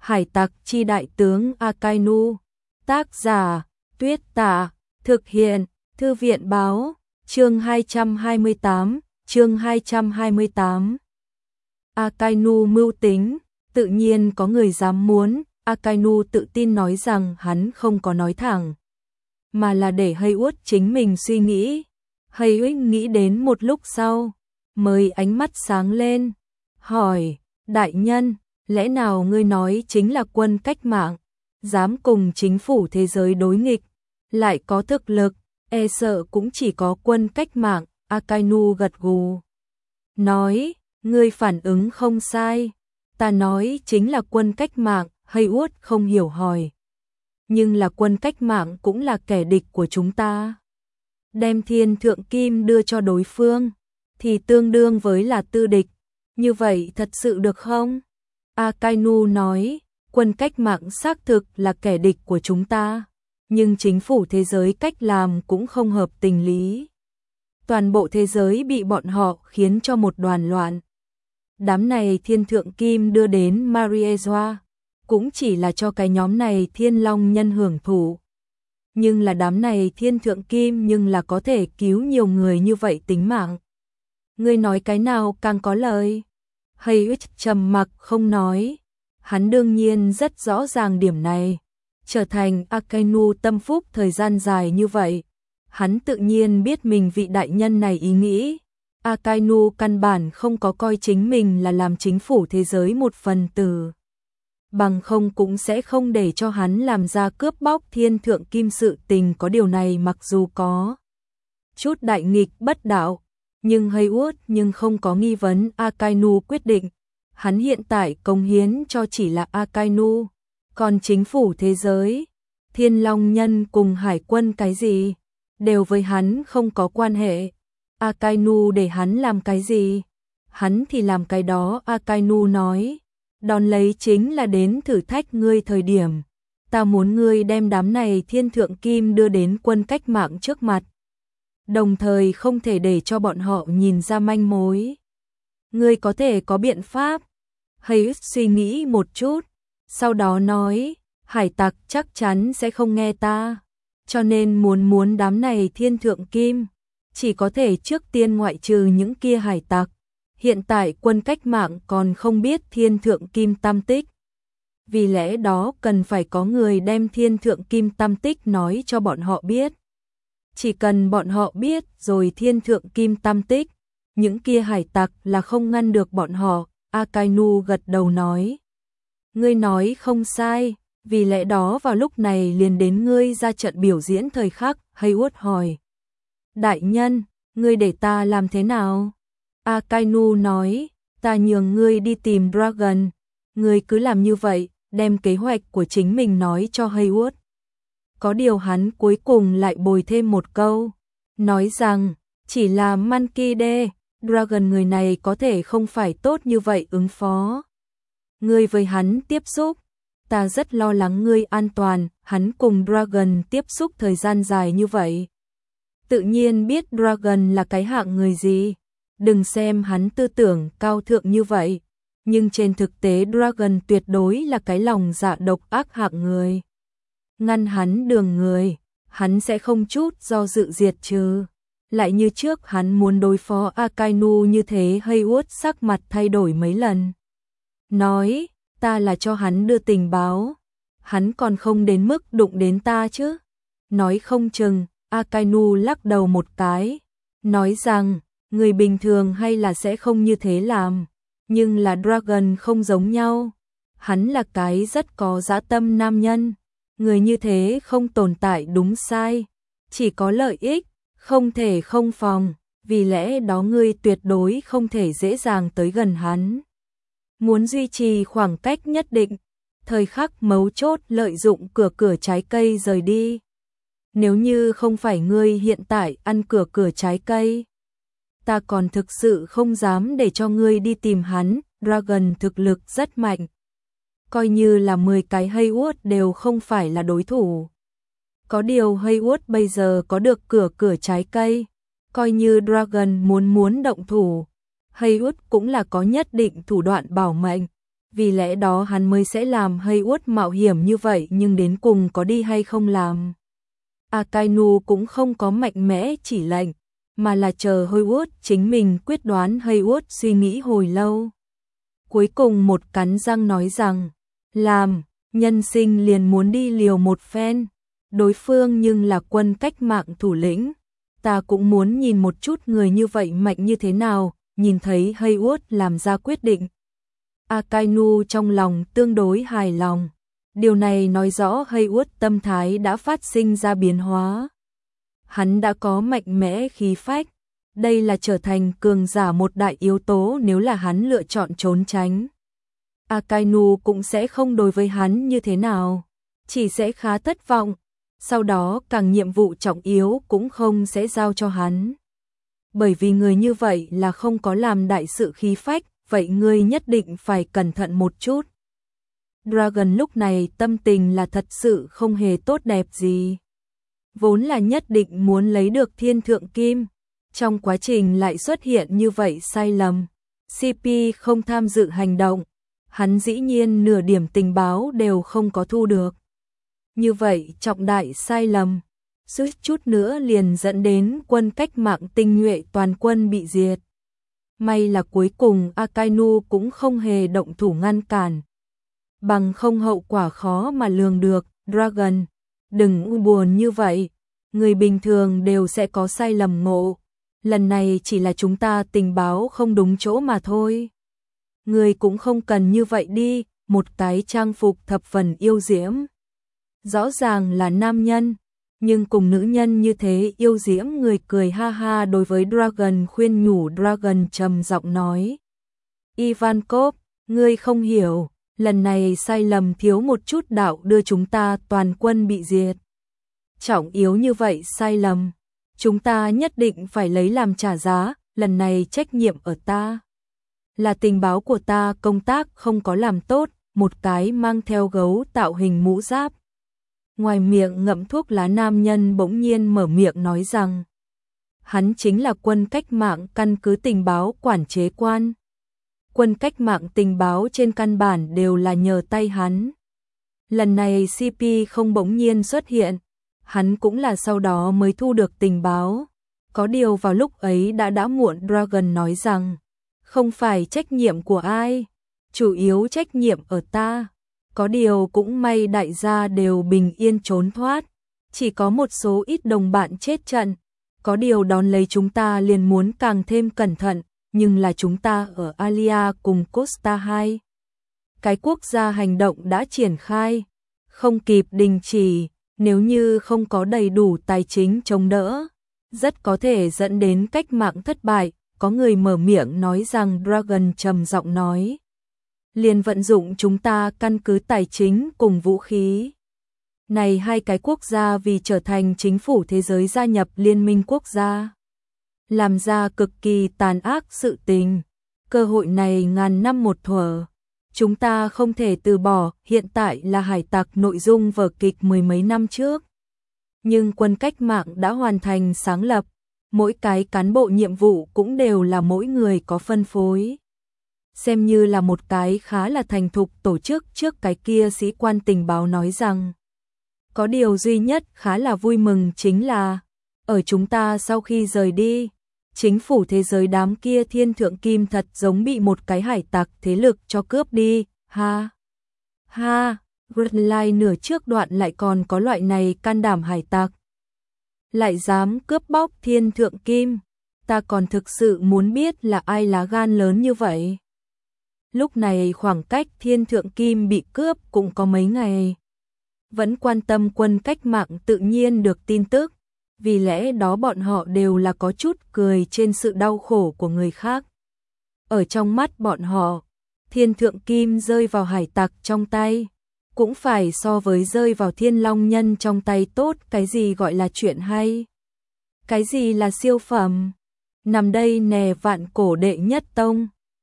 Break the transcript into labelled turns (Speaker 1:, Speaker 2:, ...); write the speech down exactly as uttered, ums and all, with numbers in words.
Speaker 1: Hải tặc chi đại tướng Akainu. Tác giả Tuyết Tả. Thực hiện Thư viện Báo. Chương hai trăm hai mươi tám. Chương hai trăm hai mươi tám. Akainu mưu tính. Tự nhiên có người dám muốn. Akainu tự tin nói rằng hắn không có nói thẳng, mà là để Haywood chính mình suy nghĩ. Haywood nghĩ đến một lúc sau, mới ánh mắt sáng lên, hỏi, đại nhân, lẽ nào ngươi nói chính là quân cách mạng, dám cùng chính phủ thế giới đối nghịch, lại có thực lực, e sợ cũng chỉ có quân cách mạng. Akainu gật gù, nói, ngươi phản ứng không sai, ta nói chính là quân cách mạng. Haywood không hiểu hỏi, nhưng là quân cách mạng cũng là kẻ địch của chúng ta. Đem thiên thượng kim đưa cho đối phương, thì tương đương với là tư địch, như vậy thật sự được không? Akainu nói, quân cách mạng xác thực là kẻ địch của chúng ta, nhưng chính phủ thế giới cách làm cũng không hợp tình lý. Toàn bộ thế giới bị bọn họ khiến cho một đoàn loạn. Đám này thiên thượng kim đưa đến Mariejoa, cũng chỉ là cho cái nhóm này thiên long nhân hưởng thụ. Nhưng là đám này thiên thượng kim nhưng là có thể cứu nhiều người như vậy tính mạng. Ngươi nói cái nào càng có lời? Haywood trầm mặc không nói. Hắn đương nhiên rất rõ ràng điểm này. Trở thành Akainu tâm phúc thời gian dài như vậy, hắn tự nhiên biết mình vị đại nhân này ý nghĩ. Akainu căn bản không có coi chính mình là làm chính phủ thế giới một phần tử, bằng không cũng sẽ không để cho hắn làm ra cướp bóc thiên thượng kim sự tình. Có điều này mặc dù có chút đại nghịch bất đạo, nhưng Haywood nhưng không có nghi vấn Akainu quyết định. Hắn hiện tại cống hiến cho chỉ là Akainu, còn chính phủ thế giới, thiên long nhân cùng hải quân cái gì, đều với hắn không có quan hệ. Akainu để hắn làm cái gì, hắn thì làm cái đó. Akainu nói, đón lấy chính là đến thử thách ngươi thời điểm, ta muốn ngươi đem đám này thiên thượng kim đưa đến quân cách mạng trước mặt, đồng thời không thể để cho bọn họ nhìn ra manh mối. Ngươi có thể có biện pháp? Haywood suy nghĩ một chút, sau đó nói, hải tặc chắc chắn sẽ không nghe ta, cho nên muốn muốn đám này thiên thượng kim, chỉ có thể trước tiên ngoại trừ những kia hải tặc. Hiện tại quân cách mạng còn không biết thiên thượng kim tam tích, vì lẽ đó cần phải có người đem thiên thượng kim tam tích nói cho bọn họ biết. Chỉ cần bọn họ biết rồi thiên thượng kim tam tích, những kia hải tặc là không ngăn được bọn họ. Akainu gật đầu nói, ngươi nói không sai, vì lẽ đó vào lúc này liền đến ngươi ra trận biểu diễn thời khắc. Haywood hỏi, đại nhân, ngươi để ta làm thế nào? Akainu nói, ta nhường ngươi đi tìm Dragon, ngươi cứ làm như vậy, đem kế hoạch của chính mình nói cho Haywood. Có điều hắn cuối cùng lại bồi thêm một câu, nói rằng, chỉ là Monkey D, Dragon người này có thể không phải tốt như vậy ứng phó. Ngươi với hắn tiếp xúc, ta rất lo lắng ngươi an toàn. Hắn cùng Dragon tiếp xúc thời gian dài như vậy, tự nhiên biết Dragon là cái hạng người gì. Đừng xem hắn tư tưởng cao thượng như vậy, nhưng trên thực tế Dragon tuyệt đối là cái lòng dạ độc ác hạng người. Ngăn hắn đường người, hắn sẽ không chút do dự diệt trừ. Lại như trước hắn muốn đối phó Akainu như thế. Haywood sắc mặt thay đổi mấy lần, nói, ta là cho hắn đưa tình báo, hắn còn không đến mức đụng đến ta chứ. Nói không chừng. Akainu lắc đầu một cái, nói rằng, người bình thường hay là sẽ không như thế làm, nhưng là Dragon không giống nhau. Hắn là cái rất có dã tâm nam nhân, người như thế không tồn tại đúng sai, chỉ có lợi ích, không thể không phòng, vì lẽ đó ngươi tuyệt đối không thể dễ dàng tới gần hắn. Muốn duy trì khoảng cách nhất định, thời khắc mấu chốt lợi dụng cửa cửa trái cây rời đi. Nếu như không phải ngươi hiện tại ăn cửa cửa trái cây, ta còn thực sự không dám để cho ngươi đi tìm hắn. Dragon thực lực rất mạnh, coi như là mười cái Haywood đều không phải là đối thủ. Có điều Haywood bây giờ có được cửa cửa trái cây, coi như Dragon muốn muốn động thủ, Haywood cũng là có nhất định thủ đoạn bảo mệnh. vì lẽ đó hắn mới sẽ làm Haywood mạo hiểm như vậy, nhưng đến cùng có đi hay không làm. Akainu cũng không có mạnh mẽ chỉ lệnh, mà là chờ Haywood chính mình quyết đoán. Haywood suy nghĩ hồi lâu. Cuối cùng một cắn răng nói rằng, làm, nhân sinh liền muốn đi liều một phen. Đối phương nhưng là quân cách mạng thủ lĩnh. Ta cũng muốn nhìn một chút người như vậy mạnh như thế nào. Nhìn thấy Haywood làm ra quyết định, Akainu trong lòng tương đối hài lòng. Điều này nói rõ Haywood tâm thái đã phát sinh ra biến hóa. Hắn đã có mạnh mẽ khí phách. Đây là trở thành cường giả một đại yếu tố. Nếu là hắn lựa chọn trốn tránh, Akainu cũng sẽ không đối với hắn như thế nào, chỉ sẽ khá thất vọng. Sau đó càng nhiệm vụ trọng yếu cũng không sẽ giao cho hắn. Bởi vì người như vậy là không có làm đại sự khí phách, vậy ngươi nhất định phải cẩn thận một chút. Dragon lúc này tâm tình là thật sự không hề tốt đẹp gì. Vốn là nhất định muốn lấy được thiên thượng kim, trong quá trình lại xuất hiện như vậy sai lầm. xê pê không tham dự hành động, hắn dĩ nhiên nửa điểm tình báo đều không có thu được. Như vậy trọng đại sai lầm, suýt chút nữa liền dẫn đến quân cách mạng tinh nhuệ toàn quân bị diệt. May là cuối cùng Akainu cũng không hề động thủ ngăn cản. Bằng không hậu quả khó mà lường được. Dragon, đừng u buồn như vậy. Người bình thường đều sẽ có sai lầm ngộ. Lần này chỉ là chúng ta tình báo không đúng chỗ mà thôi. Người cũng không cần như vậy đi. Một cái trang phục thập phần yêu diễm. Rõ ràng là nam nhân, nhưng cùng nữ nhân như thế yêu diễm. Người cười ha ha đối với Dragon khuyên nhủ. Dragon trầm giọng nói, Ivankov, ngươi không hiểu, lần này sai lầm thiếu một chút đạo đưa chúng ta toàn quân bị diệt. Trọng yếu như vậy sai lầm, chúng ta nhất định phải lấy làm trả giá. Lần này trách nhiệm ở ta, là tình báo của ta công tác không có làm tốt. Một cái mang theo gấu tạo hình mũ giáp, ngoài miệng ngậm thuốc lá nam nhân bỗng nhiên mở miệng nói rằng, hắn chính là quân cách mạng căn cứ tình báo quản chế quan. Quân cách mạng tình báo trên căn bản đều là nhờ tay hắn. Lần này xê pê không bỗng nhiên xuất hiện, hắn cũng là sau đó mới thu được tình báo. Có điều vào lúc ấy đã đã muộn. Dragon nói rằng, không phải trách nhiệm của ai, chủ yếu trách nhiệm ở ta. Có điều cũng may đại gia đều bình yên trốn thoát, chỉ có một số ít đồng bạn chết trận. Có điều đón lấy chúng ta liền muốn càng thêm cẩn thận, nhưng là chúng ta ở Alia cùng Costa hai. Cái quốc gia hành động đã triển khai, không kịp đình chỉ. Nếu như không có đầy đủ tài chính chống đỡ, rất có thể dẫn đến cách mạng thất bại. Có người mở miệng nói rằng, Dragon trầm giọng nói, liền vận dụng chúng ta căn cứ tài chính cùng vũ khí. Này hai cái quốc gia vì trở thành chính phủ thế giới gia nhập liên minh quốc gia, làm ra cực kỳ tàn ác sự tình. Cơ hội này ngàn năm một thuở, chúng ta không thể từ bỏ. Hiện tại là hải tặc nội dung vở kịch mười mấy năm trước, nhưng quân cách mạng đã hoàn thành sáng lập. Mỗi cái cán bộ nhiệm vụ cũng đều là mỗi người có phân phối, xem như là một cái khá là thành thục tổ chức. Trước cái kia sĩ quan tình báo nói rằng, có điều duy nhất khá là vui mừng chính là, ở chúng ta sau khi rời đi, chính phủ thế giới đám kia thiên thượng kim thật giống bị một cái hải tặc thế lực cho cướp đi. Ha ha, Redline nửa trước đoạn lại còn có loại này can đảm hải tặc, lại dám cướp bóc thiên thượng kim. Ta còn thực sự muốn biết là ai lá gan lớn như vậy. Lúc này khoảng cách thiên thượng kim bị cướp cũng có mấy ngày. Vẫn quan tâm quân cách mạng tự nhiên được tin tức, vì lẽ đó bọn họ đều là có chút cười trên sự đau khổ của người khác. Ở trong mắt bọn họ, thiên thượng kim rơi vào hải tặc trong tay, cũng phải so với rơi vào thiên long nhân trong tay tốt. Cái gì gọi là chuyện hay? Cái gì là siêu phẩm? Nằm đây nè vạn cổ đệ nhất tông.